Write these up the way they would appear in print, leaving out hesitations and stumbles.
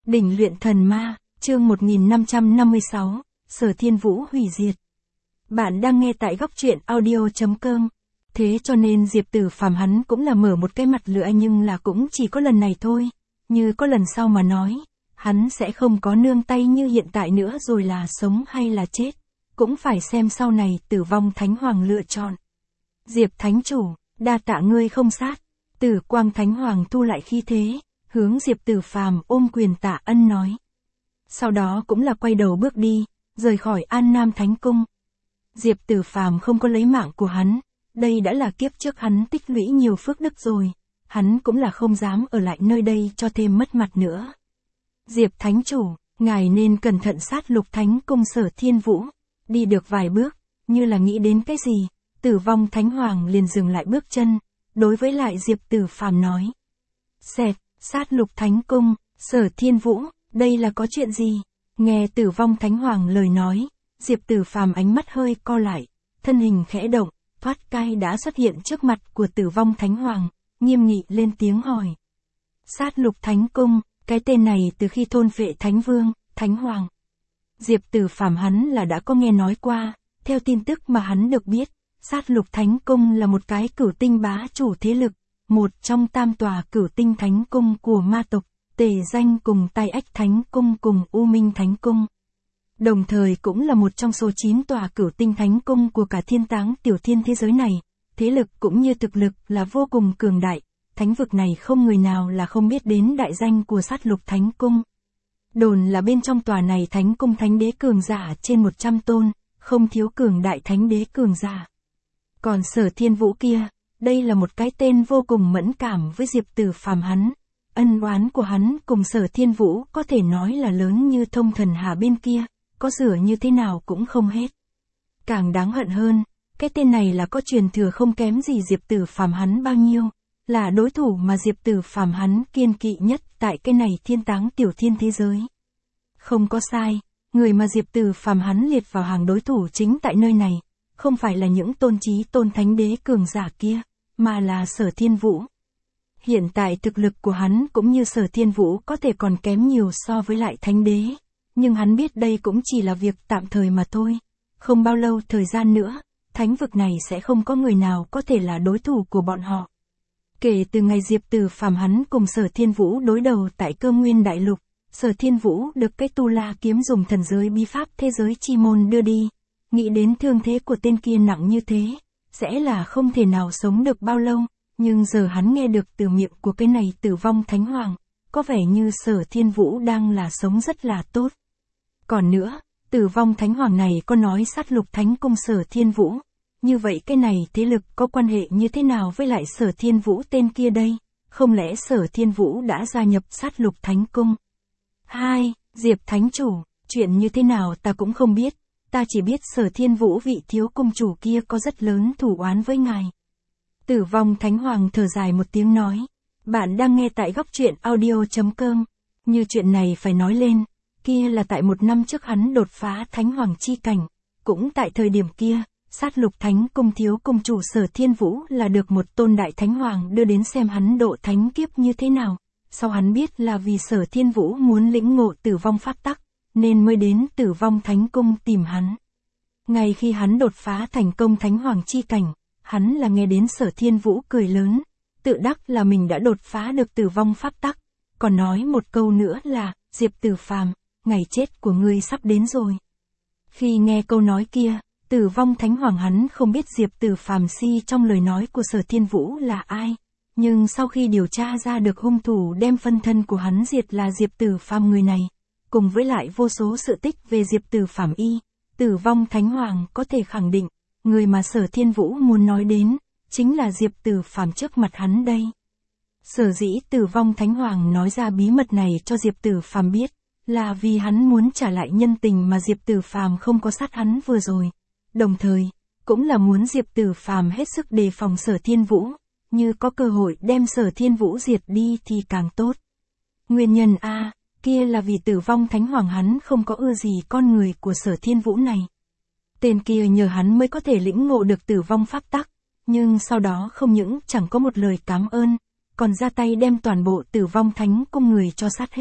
Đỉnh luyện thần ma, chương 1556, Sở Thiên Vũ hủy diệt. Bạn đang nghe tại góc truyện audio.com. Thế cho nên Diệp Tử Phàm hắn cũng là mở một cái mặt lửa nhưng là cũng chỉ có lần này thôi. Như có lần sau mà nói, hắn sẽ không có nương tay như hiện tại nữa rồi là sống hay là chết. Cũng phải xem sau này Tử Vong Thánh Hoàng lựa chọn. Diệp Thánh Chủ, đa tạ ngươi không sát. Tử Quang Thánh Hoàng thu lại khí thế, hướng Diệp Tử Phàm ôm quyền tạ ân nói. Sau đó cũng là quay đầu bước đi, rời khỏi An Nam Thánh Cung. Diệp Tử Phàm không có lấy mạng của hắn, đây đã là kiếp trước hắn tích lũy nhiều phước đức rồi, hắn cũng là không dám ở lại nơi đây cho thêm mất mặt nữa. Diệp Thánh Chủ, ngài nên cẩn thận sát Lục Thánh Cung Sở Thiên Vũ, đi được vài bước, như là nghĩ đến cái gì, Tử Vong Thánh Hoàng liền dừng lại bước chân, đối với lại Diệp Tử Phàm nói. Xẹt, sát Lục Thánh Cung, Sở Thiên Vũ, đây là có chuyện gì? Nghe Tử Vong Thánh Hoàng lời nói, Diệp Tử Phàm ánh mắt hơi co lại, thân hình khẽ động, thoát cai đã xuất hiện trước mặt của Tử Vong Thánh Hoàng, nghiêm nghị lên tiếng hỏi. Sát Lục Thánh Cung, cái tên này từ khi thôn phệ Thánh Vương, Thánh Hoàng. Diệp Tử Phàm hắn là đã có nghe nói qua, theo tin tức mà hắn được biết, Sát Lục Thánh Cung là một cái cửu tinh bá chủ thế lực, một trong tam tòa cửu tinh thánh cung của ma tộc, Tề Danh cùng Tai Ách Thánh Cung cùng U Minh Thánh Cung. Đồng thời cũng là một trong số 9 tòa cửu tinh thánh cung của cả thiên táng tiểu thiên thế giới này, thế lực cũng như thực lực là vô cùng cường đại, thánh vực này không người nào là không biết đến đại danh của Sát Lục Thánh Cung. Đồn là bên trong tòa này thánh cung thánh đế cường giả trên 100 tôn, không thiếu cường đại thánh đế cường giả. Còn Sở Thiên Vũ kia, đây là một cái tên vô cùng mẫn cảm với Diệp Tử Phàm hắn. Ân oán của hắn cùng Sở Thiên Vũ có thể nói là lớn như thông thần hà bên kia, có rửa như thế nào cũng không hết. Càng đáng hận hơn, cái tên này là có truyền thừa không kém gì Diệp Tử Phàm hắn bao nhiêu, là đối thủ mà Diệp Tử Phàm hắn kiên kỵ nhất tại cái này thiên táng tiểu thiên thế giới. Không có sai, người mà Diệp Tử Phàm hắn liệt vào hàng đối thủ chính tại nơi này, không phải là những tôn trí tôn thánh đế cường giả kia, mà là Sở Thiên Vũ. Hiện tại thực lực của hắn cũng như Sở Thiên Vũ có thể còn kém nhiều so với lại thánh đế, nhưng hắn biết đây cũng chỉ là việc tạm thời mà thôi. Không bao lâu thời gian nữa, thánh vực này sẽ không có người nào có thể là đối thủ của bọn họ. Kể từ ngày Diệp Tử Phàm hắn cùng Sở Thiên Vũ đối đầu tại Cơ Nguyên Đại Lục, Sở Thiên Vũ được cái Tu La kiếm dùng thần giới bí pháp thế giới chi môn đưa đi. Nghĩ đến thương thế của tên kia nặng như thế, sẽ là không thể nào sống được bao lâu, nhưng giờ hắn nghe được từ miệng của cái này Tử Vong Thánh Hoàng, có vẻ như Sở Thiên Vũ đang là sống rất là tốt. Còn nữa, Tử Vong Thánh Hoàng này có nói Sát Lục Thánh Cung Sở Thiên Vũ, như vậy cái này thế lực có quan hệ như thế nào với lại Sở Thiên Vũ tên kia đây, không lẽ Sở Thiên Vũ đã gia nhập Sát Lục Thánh Cung? 2. Diệp Thánh Chủ, chuyện như thế nào ta cũng không biết. Ta chỉ biết Sở Thiên Vũ vị thiếu cung chủ kia có rất lớn thù oán với ngài. Tử Vong Thánh Hoàng thở dài một tiếng nói. Bạn đang nghe tại góc truyện audio.com. Như chuyện này phải nói lên, kia là tại một năm trước hắn đột phá Thánh Hoàng chi cảnh. Cũng tại thời điểm kia, Sát Lục Thánh Cung thiếu cung chủ Sở Thiên Vũ là được một tôn đại Thánh Hoàng đưa đến xem hắn độ thánh kiếp như thế nào. Sau hắn biết là vì Sở Thiên Vũ muốn lĩnh ngộ tử vong pháp tắc, nên mới đến Tử Vong Thánh Cung tìm hắn. Ngay khi hắn đột phá thành công Thánh Hoàng chi cảnh, hắn là nghe đến Sở Thiên Vũ cười lớn, tự đắc là mình đã đột phá được tử vong pháp tắc, còn nói một câu nữa là, Diệp Tử Phàm, ngày chết của ngươi sắp đến rồi. Khi nghe câu nói kia, Tử Vong Thánh Hoàng hắn không biết Diệp Tử Phàm si trong lời nói của Sở Thiên Vũ là ai, nhưng sau khi điều tra ra được hung thủ đem phân thân của hắn diệt là Diệp Tử Phàm người này, cùng với lại vô số sự tích về Diệp Tử Phàm Tử Vong Thánh Hoàng có thể khẳng định, người mà Sở Thiên Vũ muốn nói đến, chính là Diệp Tử Phàm trước mặt hắn đây. Sở dĩ Tử Vong Thánh Hoàng nói ra bí mật này cho Diệp Tử Phàm biết, là vì hắn muốn trả lại nhân tình mà Diệp Tử Phàm không có sát hắn vừa rồi. Đồng thời, cũng là muốn Diệp Tử Phàm hết sức đề phòng Sở Thiên Vũ, như có cơ hội đem Sở Thiên Vũ diệt đi thì càng tốt. Nguyên nhân A, kia là vì Tử Vong Thánh Hoàng hắn không có ưa gì con người của Sở Thiên Vũ này. Tên kia nhờ hắn mới có thể lĩnh ngộ được tử vong pháp tắc, nhưng sau đó không những chẳng có một lời cảm ơn, còn ra tay đem toàn bộ Tử Vong Thánh Cung người cho sát hết,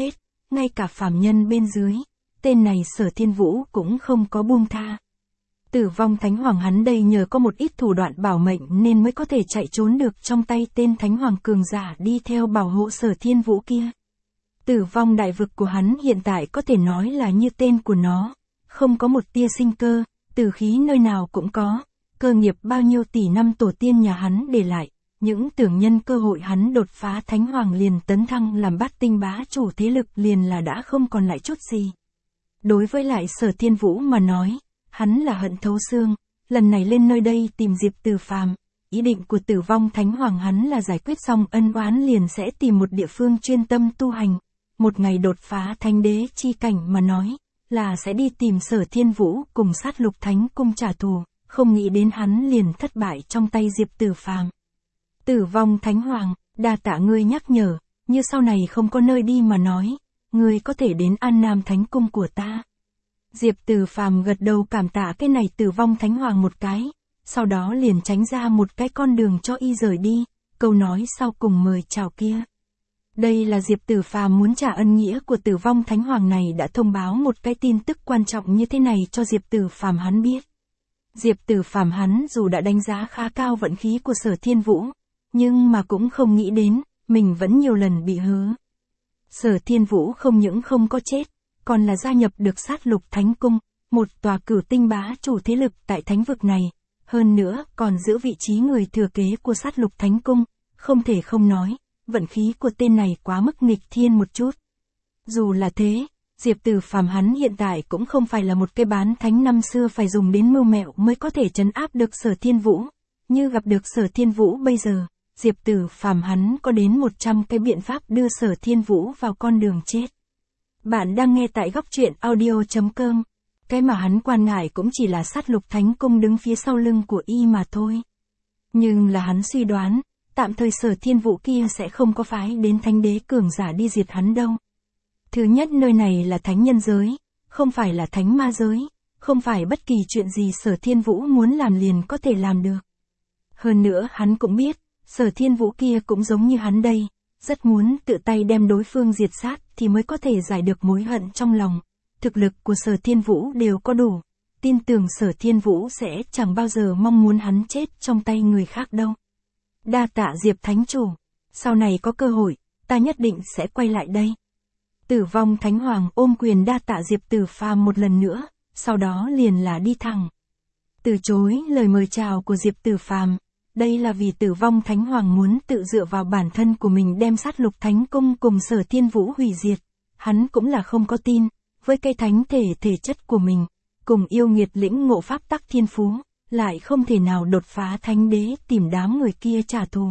ngay cả phàm nhân bên dưới, tên này Sở Thiên Vũ cũng không có buông tha. Tử vong Thánh Hoàng hắn đây nhờ có một ít thủ đoạn bảo mệnh nên mới có thể chạy trốn được trong tay tên Thánh Hoàng cường giả đi theo bảo hộ Sở Thiên Vũ kia. Tử vong đại vực của hắn hiện tại có thể nói là như tên của nó, không có một tia sinh cơ, tử khí nơi nào cũng có, cơ nghiệp bao nhiêu tỷ năm tổ tiên nhà hắn để lại, những tưởng nhân cơ hội hắn đột phá Thánh Hoàng liền tấn thăng làm bát tinh bá chủ thế lực liền là đã không còn lại chút gì. Đối với lại Sở Thiên Vũ mà nói, hắn là hận thấu xương, lần này lên nơi đây tìm Diệp Tử Phàm, ý định của Tử vong Thánh Hoàng hắn là giải quyết xong ân oán liền sẽ tìm một địa phương chuyên tâm tu hành, một ngày đột phá thánh đế chi cảnh mà nói, là sẽ đi tìm Sở Thiên Vũ cùng sát lục thánh cung trả thù, không nghĩ đến hắn liền thất bại trong tay Diệp Tử Phàm. Tử vong Thánh Hoàng, đa tạ ngươi nhắc nhở, như sau này không có nơi đi mà nói, ngươi có thể đến An Nam Thánh Cung của ta. Diệp Tử Phàm gật đầu cảm tạ cái này Tử vong Thánh Hoàng một cái, sau đó liền tránh ra một cái con đường cho y rời đi, câu nói sau cùng mời chào kia. Đây là Diệp Tử Phàm muốn trả ân nghĩa của Tử vong Thánh Hoàng này đã thông báo một cái tin tức quan trọng như thế này cho Diệp Tử Phàm hắn biết. Diệp Tử Phàm hắn dù đã đánh giá khá cao vận khí của Sở Thiên Vũ, nhưng mà cũng không nghĩ đến, mình vẫn nhiều lần bị hớ. Sở Thiên Vũ không những không có chết, còn là gia nhập được sát lục thánh cung, một tòa cửu tinh bá chủ thế lực tại thánh vực này, hơn nữa còn giữ vị trí người thừa kế của sát lục thánh cung, không thể không nói, vận khí của tên này quá mức nghịch thiên một chút. Dù là thế, Diệp Tử Phàm hắn hiện tại cũng không phải là một cái bán thánh năm xưa phải dùng đến mưu mẹo mới có thể trấn áp được Sở Thiên Vũ, như gặp được Sở Thiên Vũ bây giờ, Diệp Tử Phàm hắn có đến 100 cái biện pháp đưa Sở Thiên Vũ vào con đường chết. Bạn đang nghe tại góc truyện audio.com. Cái mà hắn quan ngại cũng chỉ là sát lục thánh cung đứng phía sau lưng của y mà thôi. Nhưng là hắn suy đoán, tạm thời Sở Thiên Vũ kia sẽ không có phái đến thánh đế cường giả đi diệt hắn đâu. Thứ nhất nơi này là thánh nhân giới, không phải là thánh ma giới, không phải bất kỳ chuyện gì Sở Thiên Vũ muốn làm liền có thể làm được. Hơn nữa hắn cũng biết, Sở Thiên Vũ kia cũng giống như hắn đây, rất muốn tự tay đem đối phương diệt sát thì mới có thể giải được mối hận trong lòng. Thực lực của Sở Thiên Vũ đều có đủ, tin tưởng Sở Thiên Vũ sẽ chẳng bao giờ mong muốn hắn chết trong tay người khác đâu. Đa tạ Diệp Thánh Chủ, sau này có cơ hội, ta nhất định sẽ quay lại đây. Tử vong Thánh Hoàng ôm quyền đa tạ Diệp Tử Phàm một lần nữa, sau đó liền là đi thẳng. Từ chối lời mời chào của Diệp Tử Phàm, đây là vì Tử vong Thánh Hoàng muốn tự dựa vào bản thân của mình đem sát lục thánh cung cùng Sở Thiên Vũ hủy diệt. Hắn cũng là không có tin, với cây thánh thể chất của mình, cùng yêu nghiệt lĩnh ngộ pháp tắc thiên phú, lại không thể nào đột phá thánh đế tìm đám người kia trả thù.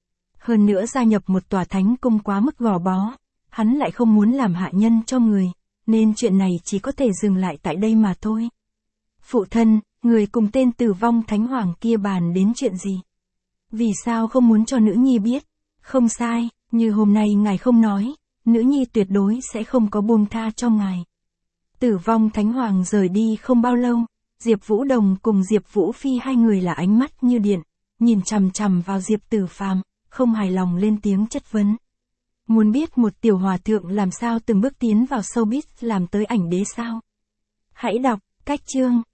Hơn nữa gia nhập một tòa thánh cung quá mức gò bó, hắn lại không muốn làm hạ nhân cho người, nên chuyện này chỉ có thể dừng lại tại đây mà thôi. Phụ thân, người cùng tên Tử vong Thánh Hoàng kia bàn đến chuyện gì? Vì sao không muốn cho nữ nhi biết? Không sai, như hôm nay ngài không nói, nữ nhi tuyệt đối sẽ không có buông tha cho ngài. Tử vong Thánh Hoàng rời đi không bao lâu, Diệp Vũ Đồng cùng Diệp Vũ Phi hai người là ánh mắt như điện, nhìn chằm chằm vào Diệp Tử Phàm, không hài lòng lên tiếng chất vấn. Muốn biết một tiểu hòa thượng làm sao từng bước tiến vào showbiz làm tới ảnh đế sao? Hãy đọc, cách chương.